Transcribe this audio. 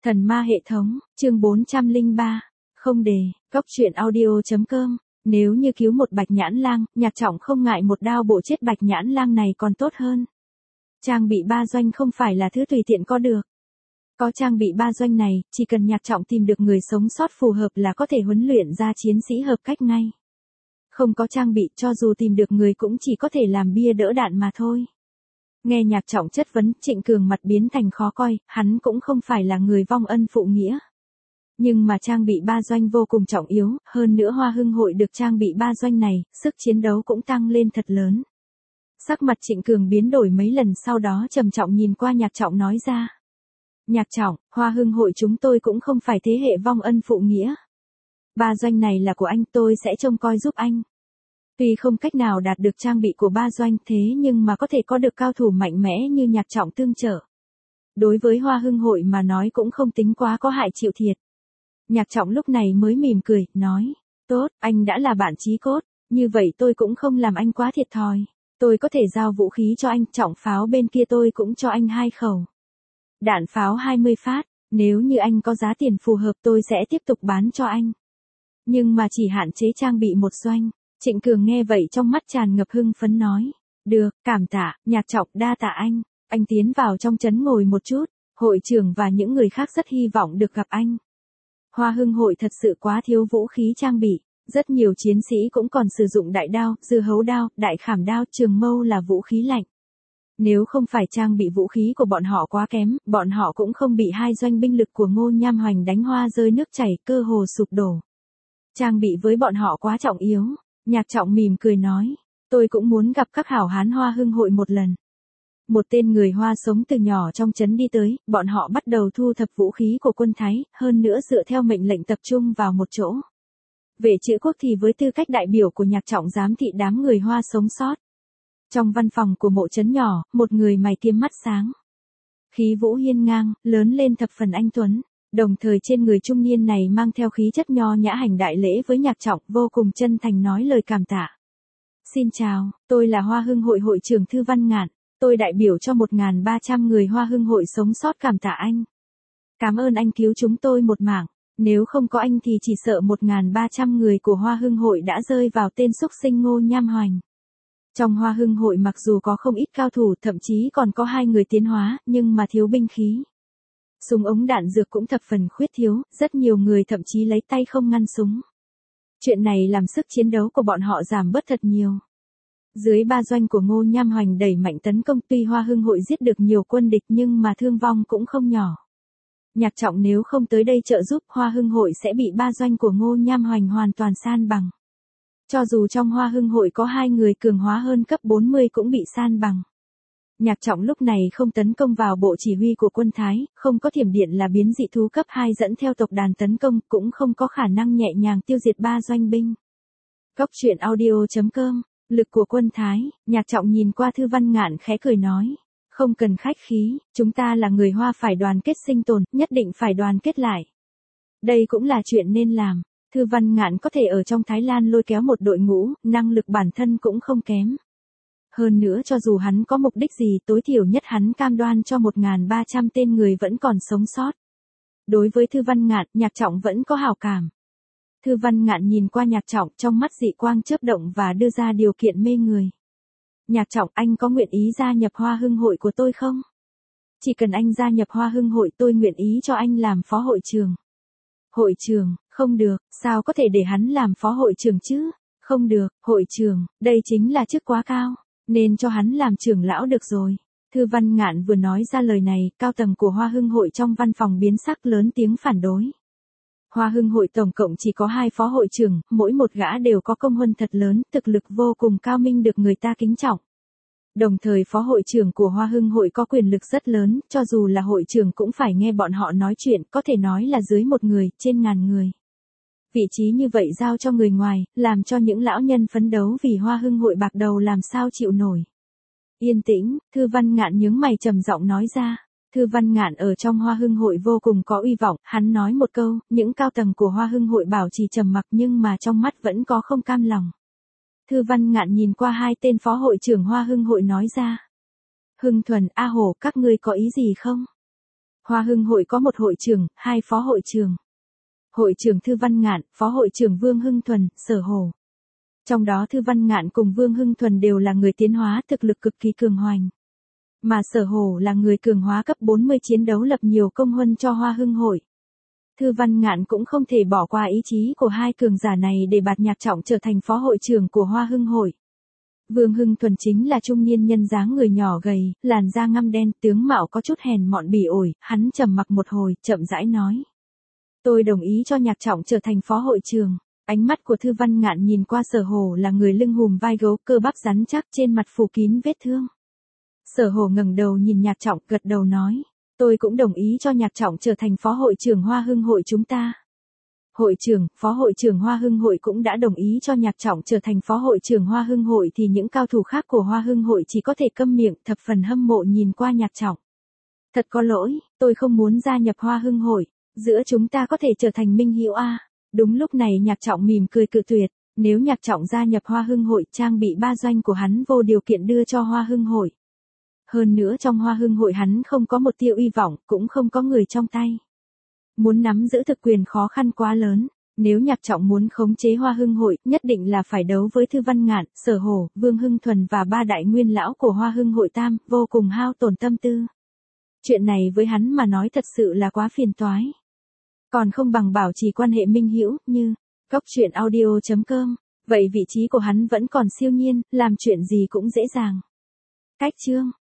Thần ma hệ thống, chương 403. Không đề, góc truyện audio.com. Nếu như cứu một bạch nhãn lang, Nhạc Trọng không ngại một đao bổ chết bạch nhãn lang này còn tốt hơn. Trang bị ba doanh không phải là thứ tùy tiện có được. Có trang bị ba doanh này, chỉ cần Nhạc Trọng tìm được người sống sót phù hợp là có thể huấn luyện ra chiến sĩ hợp cách ngay. Không có trang bị, cho dù tìm được người cũng chỉ có thể làm bia đỡ đạn mà thôi. Nghe Nhạc Trọng chất vấn, Trịnh Cường mặt biến thành khó coi, hắn cũng không phải là người vong ân phụ nghĩa. Nhưng mà trang bị ba doanh vô cùng trọng yếu, hơn nữa Hoa Hưng hội được trang bị ba doanh này, sức chiến đấu cũng tăng lên thật lớn. Sắc mặt Trịnh Cường biến đổi mấy lần, sau đó trầm trọng nhìn qua Nhạc Trọng nói ra. Nhạc Trọng, Hoa Hưng hội chúng tôi cũng không phải thế hệ vong ân phụ nghĩa. Ba doanh này là của anh, tôi sẽ trông coi giúp anh. Tuy không cách nào đạt được trang bị của ba doanh thế nhưng mà có thể có được cao thủ mạnh mẽ như Nhạc Trọng tương trợ. Đối với Hoa Hưng hội mà nói cũng không tính quá có hại chịu thiệt. Nhạc Trọng lúc này mới mỉm cười, nói, tốt, anh đã là bạn chí cốt, như vậy tôi cũng không làm anh quá thiệt thòi. Tôi có thể giao vũ khí cho anh, trọng pháo bên kia tôi cũng cho anh 2 khẩu. Đạn pháo 20 phát, nếu như anh có giá tiền phù hợp tôi sẽ tiếp tục bán cho anh. Nhưng mà chỉ hạn chế trang bị một doanh. Trịnh Cường nghe vậy trong mắt tràn ngập hưng phấn nói, được, cảm tạ, Nhạc Trọng đa tạ anh tiến vào trong trấn ngồi một chút, hội trưởng và những người khác rất hy vọng được gặp anh. Hoa Hưng hội thật sự quá thiếu vũ khí trang bị, rất nhiều chiến sĩ cũng còn sử dụng đại đao, dưa hấu đao, đại khảm đao, trường mâu là vũ khí lạnh. Nếu không phải trang bị vũ khí của bọn họ quá kém, bọn họ cũng không bị hai doanh binh lực của Ngô Nham Hoành đánh hoa rơi nước chảy, cơ hồ sụp đổ. Trang bị với bọn họ quá trọng yếu. Nhạc Trọng mỉm cười nói, tôi cũng muốn gặp các hảo hán Hoa Hưng hội một lần. Một tên người Hoa sống từ nhỏ trong trấn đi tới, bọn họ bắt đầu thu thập vũ khí của quân Thái, hơn nữa dựa theo mệnh lệnh tập trung vào một chỗ. Vệ Trữ Quốc thì với tư cách đại biểu của Nhạc Trọng giám thị đám người Hoa sống sót. Trong văn phòng của mộ trấn nhỏ, một người mày kiếm mắt sáng. Khí vũ hiên ngang, lớn lên thập phần anh tuấn. Đồng thời trên người trung niên này mang theo khí chất nho nhã hành đại lễ với Nhạc Trọng, vô cùng chân thành nói lời cảm tạ. Xin chào, tôi là Hoa Hưng hội hội trưởng Thư Văn Ngạn, tôi đại biểu cho 1.300 người Hoa Hưng hội sống sót cảm tạ anh. Cảm ơn anh cứu chúng tôi một mạng, nếu không có anh thì chỉ sợ 1.300 người của Hoa Hưng hội đã rơi vào tên xúc sinh Ngô Nham Hoành. Trong Hoa Hưng hội mặc dù có không ít cao thủ, thậm chí còn có 2 người tiến hóa, nhưng mà thiếu binh khí. Súng ống đạn dược cũng thập phần khuyết thiếu, rất nhiều người thậm chí lấy tay không ngăn súng. Chuyện này làm sức chiến đấu của bọn họ giảm bớt thật nhiều. Dưới ba doanh của Ngô Nham Hoành đẩy mạnh tấn công, tuy Hoa Hưng hội giết được nhiều quân địch nhưng mà thương vong cũng không nhỏ. Nhạc Trọng nếu không tới đây trợ giúp, Hoa Hưng hội sẽ bị ba doanh của Ngô Nham Hoành hoàn toàn san bằng. Cho dù trong Hoa Hưng hội có 2 người cường hóa hơn cấp 40 cũng bị san bằng. Nhạc Trọng lúc này không tấn công vào bộ chỉ huy của quân Thái, không có thiểm điện là biến dị thú cấp 2 dẫn theo tộc đàn tấn công, cũng không có khả năng nhẹ nhàng tiêu diệt ba doanh binh. Góc truyện audio.com, lực của quân Thái, Nhạc Trọng nhìn qua Thư Văn Ngạn khẽ cười nói, không cần khách khí, chúng ta là người Hoa phải đoàn kết sinh tồn, nhất định phải đoàn kết lại. Đây cũng là chuyện nên làm. Thư Văn Ngạn có thể ở trong Thái Lan lôi kéo một đội ngũ, năng lực bản thân cũng không kém. Hơn nữa cho dù hắn có mục đích gì, tối thiểu nhất hắn cam đoan cho 1.300 tên người vẫn còn sống sót. Đối với Thư Văn Ngạn, Nhạc Trọng vẫn có hảo cảm. Thư Văn Ngạn nhìn qua Nhạc Trọng, trong mắt dị quang chớp động và đưa ra điều kiện mê người. Nhạc Trọng, anh có nguyện ý gia nhập Hoa Hưng hội của tôi không? Chỉ cần anh gia nhập Hoa Hưng hội tôi nguyện ý cho anh làm phó hội trưởng. Hội trưởng, không được, sao có thể để hắn làm phó hội trưởng chứ? Không được, hội trưởng, đây chính là chức quá cao. Nên cho hắn làm trưởng lão được rồi. Thư Văn Ngạn vừa nói ra lời này, cao tầng của Hoa Hưng hội trong văn phòng biến sắc lớn tiếng phản đối. Hoa Hưng hội tổng cộng chỉ có 2 phó hội trưởng, mỗi một gã đều có công huân thật lớn, thực lực vô cùng cao minh được người ta kính trọng. Đồng thời phó hội trưởng của Hoa Hưng hội có quyền lực rất lớn, cho dù là hội trưởng cũng phải nghe bọn họ nói chuyện, có thể nói là dưới 1 người, trên ngàn người. Vị trí như vậy giao cho người ngoài, làm cho những lão nhân phấn đấu vì Hoa Hưng hội bạc đầu làm sao chịu nổi. Yên tĩnh, Thư Văn Ngạn nhướng mày trầm giọng nói ra. Thư Văn Ngạn ở trong Hoa Hưng hội vô cùng có uy vọng, hắn nói một câu, những cao tầng của Hoa Hưng hội bảo trì trầm mặc nhưng mà trong mắt vẫn có không cam lòng. Thư Văn Ngạn nhìn qua 2 tên phó hội trưởng Hoa Hưng hội nói ra. Hưng Thuần, A Hổ, các ngươi có ý gì không? Hoa Hưng hội có một hội trưởng, hai phó hội trưởng. Hội trưởng Thư Văn Ngạn, phó hội trưởng Vương Hưng Thuần, Sở Hổ. Trong đó Thư Văn Ngạn cùng Vương Hưng Thuần đều là người tiến hóa thực lực cực kỳ cường hoành. Mà Sở Hổ là người cường hóa cấp 40 chiến đấu lập nhiều công huân cho Hoa Hưng hội. Thư Văn Ngạn cũng không thể bỏ qua ý chí của hai cường giả này để bạt Nhạc Trọng trở thành phó hội trưởng của Hoa Hưng hội. Vương Hưng Thuần chính là trung niên nhân dáng người nhỏ gầy, làn da ngăm đen, tướng mạo có chút hèn mọn bỉ ổi, hắn trầm mặc một hồi, chậm rãi nói. Tôi đồng ý cho Nhạc Trọng trở thành phó hội trưởng. Ánh mắt của Thư Văn Ngạn nhìn qua Sở Hổ là người lưng hùm vai gấu, cơ bắp rắn chắc, trên mặt phủ kín vết thương. Sở Hổ ngẩng đầu nhìn Nhạc Trọng, gật đầu nói. Tôi cũng đồng ý cho Nhạc Trọng trở thành phó hội trưởng Hoa Hưng hội chúng ta. Hội trưởng, phó hội trưởng Hoa Hưng hội cũng đã đồng ý cho Nhạc Trọng trở thành phó hội trưởng Hoa Hưng hội thì những cao thủ khác của Hoa Hưng hội chỉ có thể câm miệng, thập phần hâm mộ nhìn qua Nhạc Trọng. Thật có lỗi, tôi không muốn gia nhập Hoa Hưng hội, giữa chúng ta có thể trở thành minh hữu a. Đúng lúc này Nhạc Trọng mỉm cười cự tuyệt, nếu Nhạc Trọng gia nhập Hoa Hưng hội, trang bị ba doanh của hắn vô điều kiện đưa cho Hoa Hưng hội. Hơn nữa trong Hoa Hưng hội hắn không có một tia uy vọng, cũng không có người trong tay. Muốn nắm giữ thực quyền khó khăn quá lớn, nếu Nhạc Trọng muốn khống chế Hoa Hưng hội, nhất định là phải đấu với Thư Văn Ngạn, Sở Hổ, Vương Hưng Thuần và ba đại nguyên lão của Hoa Hưng hội tam, vô cùng hao tổn tâm tư. Chuyện này với hắn mà nói thật sự là quá phiền toái. Còn không bằng bảo trì quan hệ minh hữu, như coctruyện.audio.com, vậy vị trí của hắn vẫn còn siêu nhiên, làm chuyện gì cũng dễ dàng. Cách chương